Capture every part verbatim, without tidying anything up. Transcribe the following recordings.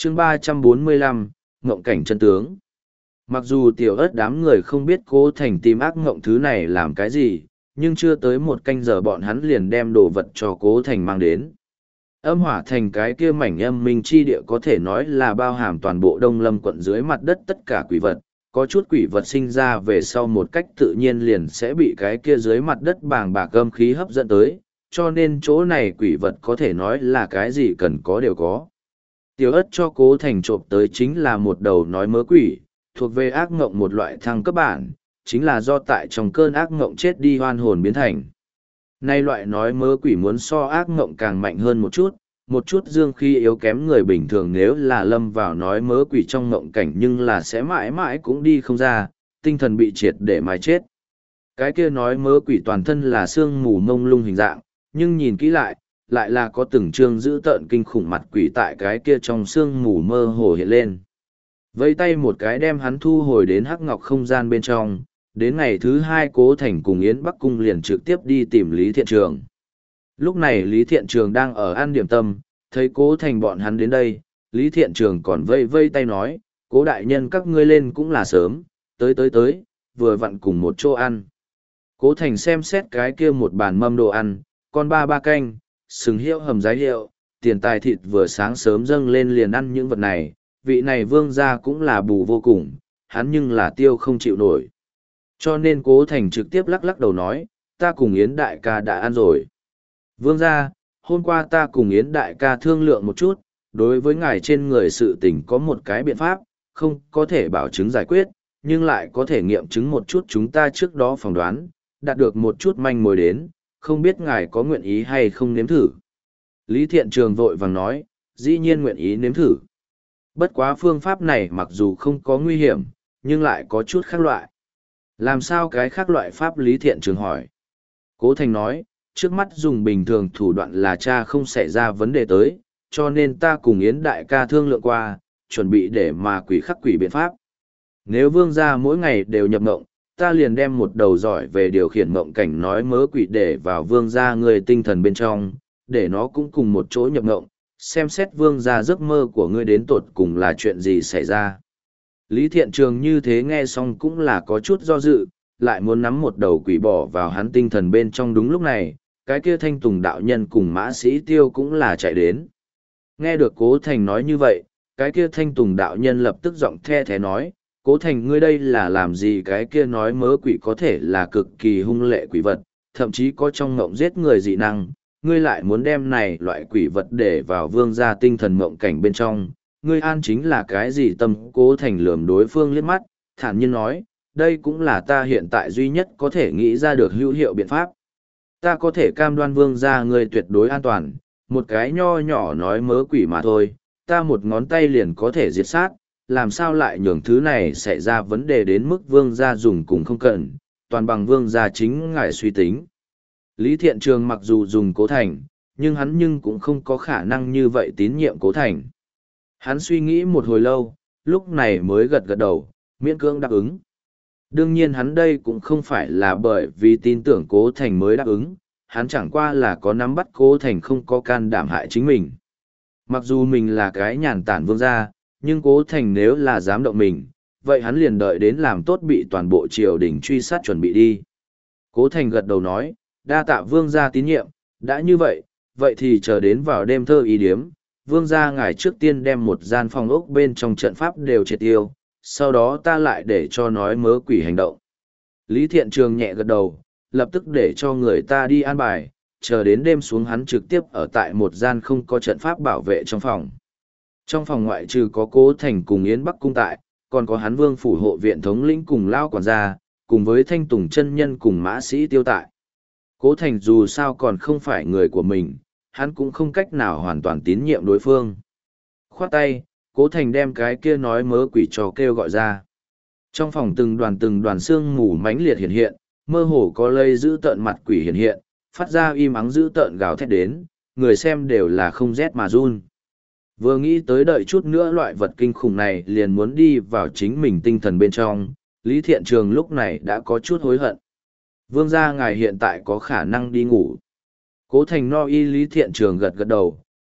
chương ba trăm bốn mươi lăm, Ngộng cảnh chân tướng. Mặc dù tiểu ớt đám người không biết Cố Thành tìm ác ngộng thứ này làm cái gì, nhưng chưa tới một canh giờ bọn hắn liền đem đồ vật cho Cố Thành mang đến. Âm hỏa thành cái kia mảnh âm minh chi địa có thể nói là bao hàm toàn bộ Đông Lâm quận dưới mặt đất tất cả quỷ vật. Có chút quỷ vật sinh ra về sau một cách tự nhiên liền sẽ bị cái kia dưới mặt đất bàng bạc âm khí hấp dẫn tới, cho nên chỗ này quỷ vật có thể nói là cái gì cần có đều có. Tiểu ất cho Cố Thành trộm tới chính là một đầu nói mớ quỷ, thuộc về ác ngộng một loại thăng cấp bản, chính là do tại trong cơn ác ngộng chết đi hoan hồn biến thành. Nay loại nói mớ quỷ muốn so ác ngộng càng mạnh hơn một chút, một chút dương khí yếu kém người bình thường nếu là lâm vào nói mớ quỷ trong ngộng cảnh nhưng là sẽ mãi mãi cũng đi không ra, tinh thần bị triệt để mà chết. Cái kia nói mớ quỷ toàn thân là xương mù mông lung hình dạng, nhưng nhìn kỹ lại, lại là có từng trương dữ tợn kinh khủng mặt quỷ tại cái kia trong xương mù mơ hồ hiện lên. Vẫy tay một cái đem hắn thu hồi đến hắc ngọc không gian bên trong, đến ngày thứ hai Cố Thành cùng Yến Bắc Cung liền trực tiếp đi tìm Lý Thiện Trường. Lúc này Lý Thiện Trường đang ở ăn điểm tâm, thấy Cố Thành bọn hắn đến đây, Lý Thiện Trường còn vây vây tay nói, Cố đại nhân các ngươi lên cũng là sớm, tới tới tới, vừa vặn cùng một chỗ ăn. Cố Thành xem xét cái kia một bàn mâm đồ ăn, con ba ba canh, sừng hiệu hầm giái hiệu, tiền tài thịt vừa sáng sớm dâng lên liền ăn những vật này, vị này vương gia cũng là bù vô cùng, hắn nhưng là tiêu không chịu nổi. Cho nên Cố Thành trực tiếp lắc lắc đầu nói, ta cùng Yến đại ca đã ăn rồi. Vương gia, hôm qua ta cùng Yến đại ca thương lượng một chút, đối với ngài trên người sự tình có một cái biện pháp, không có thể bảo chứng giải quyết, nhưng lại có thể nghiệm chứng một chút chúng ta trước đó phỏng đoán, đạt được một chút manh mối đến, không biết ngài có nguyện ý hay không nếm thử. Lý Thiện Trường vội vàng nói, dĩ nhiên nguyện ý nếm thử. Bất quá phương pháp này mặc dù không có nguy hiểm, nhưng lại có chút khác loại. Làm sao cái khác loại pháp? Lý Thiện Trường hỏi. Cố Thành nói, trước mắt dùng bình thường thủ đoạn là cha không xảy ra vấn đề tới, cho nên ta cùng Yến đại ca thương lượng qua, chuẩn bị để mà quỷ khắc quỷ biện pháp. Nếu vương gia mỗi ngày đều nhập ngộng, ta liền đem một đầu giỏi về điều khiển ngộng cảnh nói mớ quỷ để vào vương gia người tinh thần bên trong, để nó cũng cùng một chỗ nhập ngộng, xem xét vương gia giấc mơ của ngươi đến tột cùng là chuyện gì xảy ra. Lý Thiện Trường như thế nghe xong cũng là có chút do dự, lại muốn nắm một đầu quỷ bỏ vào hắn tinh thần bên trong. Đúng lúc này, cái kia Thanh Tùng đạo nhân cùng Mã Sĩ Tiêu cũng là chạy đến. Nghe được Cố Thành nói như vậy, cái kia Thanh Tùng đạo nhân lập tức giọng the thế nói, Cố Thành ngươi đây là làm gì? Cái kia nói mớ quỷ có thể là cực kỳ hung lệ quỷ vật, thậm chí có trong ngộng giết người dị năng, ngươi lại muốn đem này loại quỷ vật để vào vương gia tinh thần ngộng cảnh bên trong, ngươi an chính là cái gì tâm? Cố Thành lườm đối phương liếc mắt, thản nhiên nói, đây cũng là ta hiện tại duy nhất có thể nghĩ ra được hữu hiệu biện pháp. Ta có thể cam đoan vương gia ngươi tuyệt đối an toàn, một cái nho nhỏ nói mớ quỷ mà thôi, ta một ngón tay liền có thể diệt sát, làm sao lại nhường thứ này xảy ra vấn đề đến mức vương gia dùng cùng không cần, toàn bằng vương gia chính ngài suy tính. Lý Thiện Trường mặc dù dùng Cố Thành, nhưng hắn nhưng cũng không có khả năng như vậy tín nhiệm Cố Thành. Hắn suy nghĩ một hồi lâu, lúc này mới gật gật đầu, miễn cưỡng đáp ứng. Đương nhiên hắn đây cũng không phải là bởi vì tin tưởng Cố Thành mới đáp ứng, hắn chẳng qua là có nắm bắt Cố Thành không có can đảm hại chính mình. Mặc dù mình là cái nhàn tản vương gia, nhưng Cố Thành nếu là dám động mình, vậy hắn liền đợi đến làm tốt bị toàn bộ triều đình truy sát chuẩn bị đi. Cố Thành gật đầu nói, đa tạ vương gia tín nhiệm, đã như vậy, vậy thì chờ đến vào đêm thơ ý điếm, vương gia ngài trước tiên đem một gian phòng ốc bên trong trận pháp đều triệt tiêu, sau đó ta lại để cho nói mớ quỷ hành động. Lý Thiện Trường nhẹ gật đầu, lập tức để cho người ta đi an bài, chờ đến đêm xuống hắn trực tiếp ở tại một gian không có trận pháp bảo vệ trong phòng. Trong phòng ngoại trừ có Cố Thành cùng Yến Bắc Cung tại, còn có hắn vương phủ hộ viện thống lĩnh cùng lao quản gia, cùng với Thanh Tùng chân nhân cùng Mã Sĩ Tiêu tại. Cố Thành dù sao còn không phải người của mình, hắn cũng không cách nào hoàn toàn tín nhiệm đối phương. Khoát tay, Cố Thành đem cái kia nói mớ quỷ trò kêu gọi ra. Trong phòng từng đoàn từng đoàn xương mù mãnh liệt hiện hiện, mơ hồ có lây giữ tợn mặt quỷ hiện hiện, phát ra im ắng giữ tợn gào thét đến, người xem đều là không rét mà run. Vừa nghĩ tới đợi chút nữa loại vật kinh khủng này liền muốn đi vào chính mình tinh thần bên trong, Lý Thiện Trường lúc này đã có chút hối hận. Vương gia ngài hiện tại có khả năng đi ngủ. Cố Thành no y Lý Thiện Trường gật gật đầu,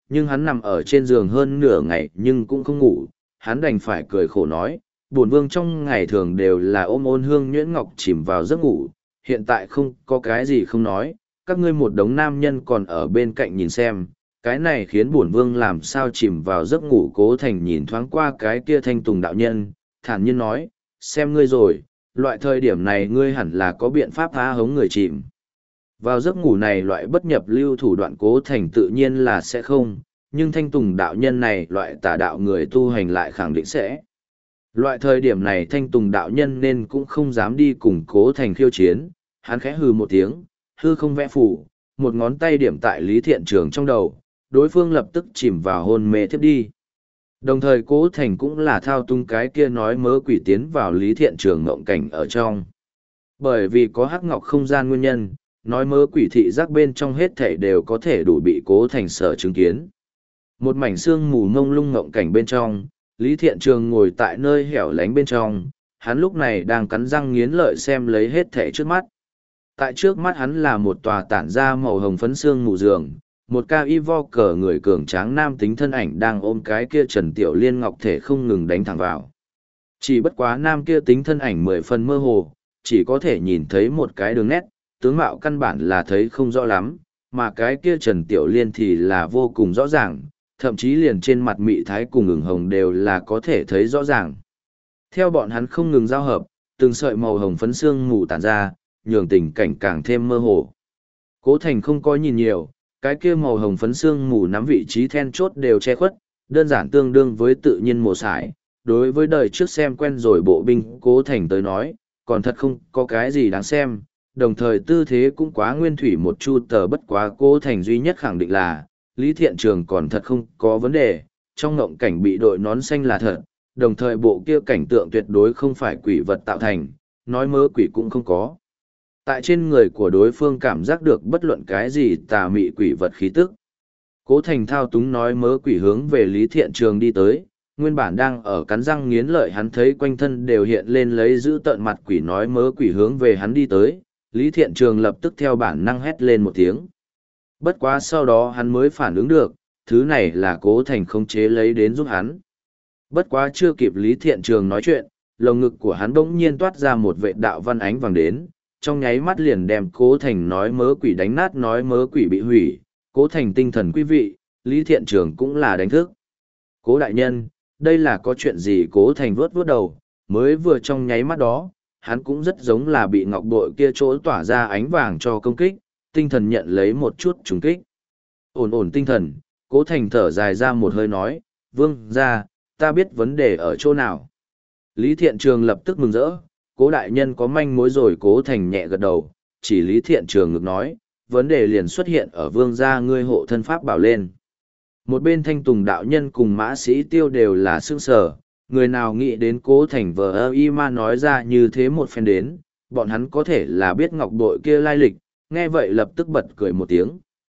Nhưng hắn nằm ở trên giường hơn nửa ngày nhưng cũng không ngủ, hắn đành phải cười khổ nói, bổn vương trong ngày thường đều là ôm ôn hương nhuyễn ngọc chìm vào giấc ngủ, hiện tại không có cái gì không nói, các ngươi một đống nam nhân còn ở bên cạnh nhìn xem, cái này khiến bổn vương làm sao chìm vào giấc ngủ. Cố Thành nhìn thoáng qua cái kia Thanh Tùng đạo nhân, thản nhiên nói, xem ngươi rồi, loại thời điểm này ngươi hẳn là có biện pháp phá hống người chìm vào giấc ngủ này. Loại bất nhập lưu thủ đoạn Cố Thành tự nhiên là sẽ không, nhưng Thanh Tùng đạo nhân này loại tà đạo người tu hành lại khẳng định sẽ. Loại thời điểm này Thanh Tùng đạo nhân nên cũng không dám đi cùng Cố Thành khiêu chiến, hắn khẽ hừ một tiếng, hư không vẽ phủ, một ngón tay điểm tại Lý Thiện Trường trong đầu, đối phương lập tức chìm vào hôn mê thiếp đi. Đồng thời Cố Thành cũng là thao tung cái kia nói mớ quỷ tiến vào Lý Thiện Trường ngộng cảnh ở trong. Bởi vì có hắc ngọc không gian nguyên nhân, nói mớ quỷ thị giác bên trong hết thảy đều có thể đủ bị Cố Thành sở chứng kiến. Một mảnh xương mù mông lung ngộng cảnh bên trong, Lý Thiện Trường ngồi tại nơi hẻo lánh bên trong, hắn lúc này đang cắn răng nghiến lợi xem lấy hết thảy trước mắt. Tại trước mắt hắn là một tòa tản ra màu hồng phấn xương mù giường, một cao y vo cờ người cường tráng nam tính thân ảnh đang ôm cái kia Trần Tiểu Liên ngọc thể không ngừng đánh thẳng vào. Chỉ bất quá nam kia tính thân ảnh mười phần mơ hồ, chỉ có thể nhìn thấy một cái đường nét, tướng mạo căn bản là thấy không rõ lắm, mà cái kia Trần Tiểu Liên thì là vô cùng rõ ràng, thậm chí liền trên mặt mị thái cùng ửng hồng đều là có thể thấy rõ ràng. Theo bọn hắn không ngừng giao hợp, từng sợi màu hồng phấn xương mù tản ra, nhường tình cảnh càng thêm mơ hồ. Cố Thành không có nhìn nhiều, cái kia màu hồng phấn xương mù nắm vị trí then chốt đều che khuất, đơn giản tương đương với tự nhiên mổ sải. Đối với đời trước xem quen rồi bộ binh Cố Thành tới nói, còn thật không có cái gì đáng xem, đồng thời tư thế cũng quá nguyên thủy một chu tờ. Bất quá Cố Thành duy nhất khẳng định là, Lý Thiện Trường còn thật không có vấn đề, trong ngộng cảnh bị đội nón xanh là thật, đồng thời bộ kia cảnh tượng tuyệt đối không phải quỷ vật tạo thành, nói mớ quỷ cũng không có. Tại trên người của đối phương cảm giác được bất luận cái gì tà mị quỷ vật khí tức. Cố Thành thao túng nói mớ quỷ hướng về Lý Thiện Trường đi tới, nguyên bản đang ở cắn răng nghiến lợi hắn thấy quanh thân đều hiện lên lấy giữ tợn mặt quỷ nói mớ quỷ hướng về hắn đi tới, Lý Thiện Trường lập tức theo bản năng hét lên một tiếng. Bất quá sau đó hắn mới phản ứng được, thứ này là Cố Thành khống chế lấy đến giúp hắn. Bất quá chưa kịp Lý Thiện Trường nói chuyện, lồng ngực của hắn bỗng nhiên toát ra một vệ đạo văn ánh vàng đến, trong nháy mắt liền đem Cố Thành nói mớ quỷ đánh nát, nói mớ quỷ bị hủy. Cố Thành tinh thần quý vị, Lý Thiện Trường cũng là đánh thức. Cố đại nhân, đây là có chuyện gì? Cố Thành vuốt vuốt đầu, mới vừa trong nháy mắt đó, hắn cũng rất giống là bị ngọc bội kia chỗ tỏa ra ánh vàng cho công kích, tinh thần nhận lấy một chút trùng kích. Ổn ổn tinh thần, Cố Thành thở dài ra một hơi nói, vương ra, ta biết vấn đề ở chỗ nào. Lý Thiện Trường lập tức mừng rỡ, Cố đại nhân có manh mối rồi. Cố Thành nhẹ gật đầu, chỉ Lý Thiện Trường ngược nói, vấn đề liền xuất hiện ở vương gia ngươi hộ thân pháp bảo lên. Một bên Thanh Tùng đạo nhân cùng Mã Sĩ Tiêu đều là sững sờ, người nào nghĩ đến Cố Thành vờ ơ y ma nói ra như thế một phen đến, bọn hắn có thể là biết ngọc bội kia lai lịch, nghe vậy lập tức bật cười một tiếng.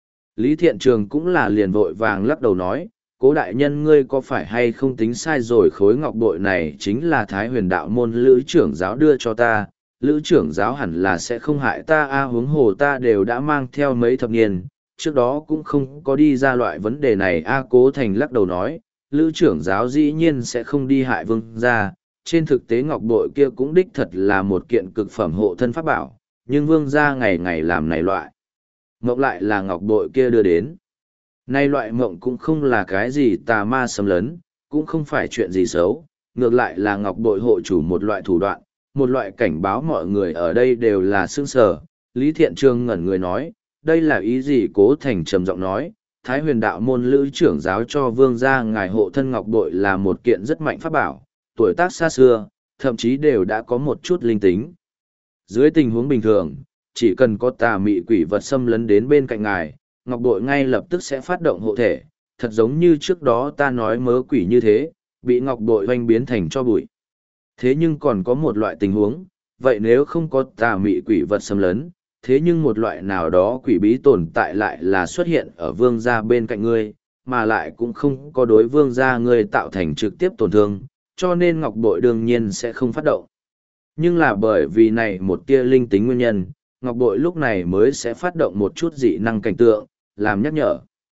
Lý Thiện Trường cũng là liền vội vàng lắc đầu nói, Cố đại nhân ngươi có phải hay không tính sai rồi, khối ngọc bội này chính là Thái Huyền đạo môn lữ trưởng giáo đưa cho ta, lữ trưởng giáo hẳn là sẽ không hại ta a, huống hồ ta đều đã mang theo mấy thập niên, trước đó cũng không có đi ra loại vấn đề này a. Cố Thành lắc đầu nói, lữ trưởng giáo dĩ nhiên sẽ không đi hại vương gia, trên thực tế ngọc bội kia cũng đích thật là một kiện cực phẩm hộ thân pháp bảo, nhưng vương gia ngày ngày làm này loại mộng lại là ngọc bội kia đưa đến. Nay loại mộng cũng không là cái gì tà ma xâm lấn, cũng không phải chuyện gì xấu, ngược lại là ngọc bội hộ chủ một loại thủ đoạn, một loại cảnh báo mọi người ở đây đều là sương sở. Lý Thiện Trường ngẩn người nói, đây là ý gì? Cố Thành trầm giọng nói, Thái Huyền đạo môn lữ trưởng giáo cho vương gia ngài hộ thân ngọc bội là một kiện rất mạnh pháp bảo, tuổi tác xa xưa, thậm chí đều đã có một chút linh tính. Dưới tình huống bình thường, chỉ cần có tà mị quỷ vật xâm lấn đến bên cạnh ngài, ngọc bội ngay lập tức sẽ phát động hộ thể, thật giống như trước đó ta nói mớ quỷ như thế, bị ngọc bội hoanh biến thành cho bụi. Thế nhưng còn có một loại tình huống, vậy nếu không có tà mị quỷ vật xâm lấn, thế nhưng một loại nào đó quỷ bí tồn tại lại là xuất hiện ở vương gia bên cạnh ngươi, mà lại cũng không có đối vương gia ngươi tạo thành trực tiếp tổn thương, cho nên ngọc bội đương nhiên sẽ không phát động. Nhưng là bởi vì này một tia linh tính nguyên nhân, ngọc bội lúc này mới sẽ phát động một chút dị năng cảnh tượng, làm nhắc nhở.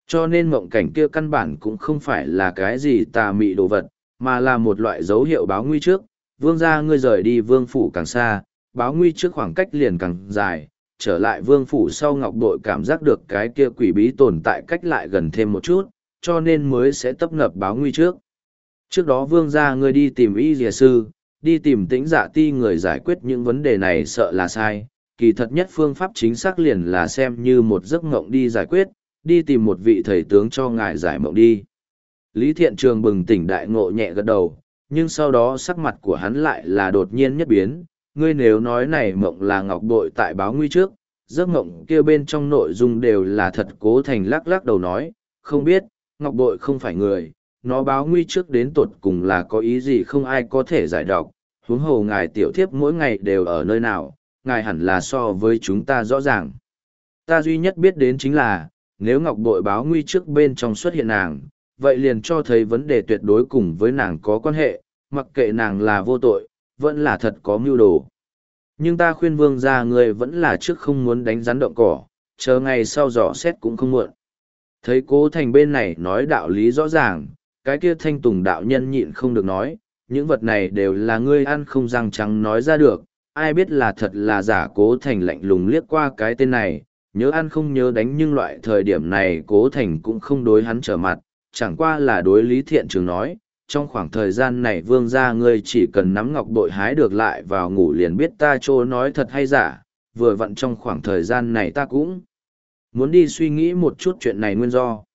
Cho nên mộng cảnh kia căn bản cũng không phải là cái gì tà mị đồ vật, mà là một loại dấu hiệu báo nguy trước. Vương gia ngươi rời đi vương phủ càng xa, báo nguy trước khoảng cách liền càng dài, trở lại vương phủ sau ngọc bội cảm giác được cái kia quỷ bí tồn tại cách lại gần thêm một chút, cho nên mới sẽ tấp nập báo nguy trước. Trước đó vương gia ngươi đi tìm y dìa sư, đi tìm tĩnh dạ ti người giải quyết những vấn đề này sợ là sai, kỳ thật nhất phương pháp chính xác liền là xem như một giấc mộng đi giải quyết, đi tìm một vị thầy tướng cho ngài giải mộng đi. Lý Thiện Trường bừng tỉnh đại ngộ nhẹ gật đầu, nhưng sau đó sắc mặt của hắn lại là đột nhiên nhất biến, ngươi nếu nói này mộng là ngọc bội tại báo nguy trước, giấc mộng kia bên trong nội dung đều là thật. Cố Thành lắc lắc đầu nói, không biết, ngọc bội không phải người, nó báo nguy trước đến tột cùng là có ý gì không ai có thể giải đọc, huống hồ ngài tiểu thiếp mỗi ngày đều ở nơi nào, ngài hẳn là so với chúng ta rõ ràng. Ta duy nhất biết đến chính là, nếu ngọc bội báo nguy trước bên trong xuất hiện nàng, vậy liền cho thấy vấn đề tuyệt đối cùng với nàng có quan hệ, mặc kệ nàng là vô tội, vẫn là thật có mưu đồ. Nhưng ta khuyên vương gia người vẫn là trước không muốn đánh rắn động cỏ, chờ ngày sau dò xét cũng không muộn. Thấy Cố Thành bên này nói đạo lý rõ ràng, cái kia Thanh Tùng đạo nhân nhịn không được nói, những vật này đều là ngươi ăn không răng trắng nói ra được, ai biết là thật là giả. Cố Thành lạnh lùng liếc qua cái tên này, nhớ ăn không nhớ đánh, nhưng loại thời điểm này Cố Thành cũng không đối hắn trở mặt, chẳng qua là đối Lý Thiện Trường nói, trong khoảng thời gian này vương gia ngươi chỉ cần nắm ngọc bội hái được lại vào ngủ liền biết ta chỗ nói thật hay giả, vừa vặn trong khoảng thời gian này ta cũng muốn đi suy nghĩ một chút chuyện này nguyên do.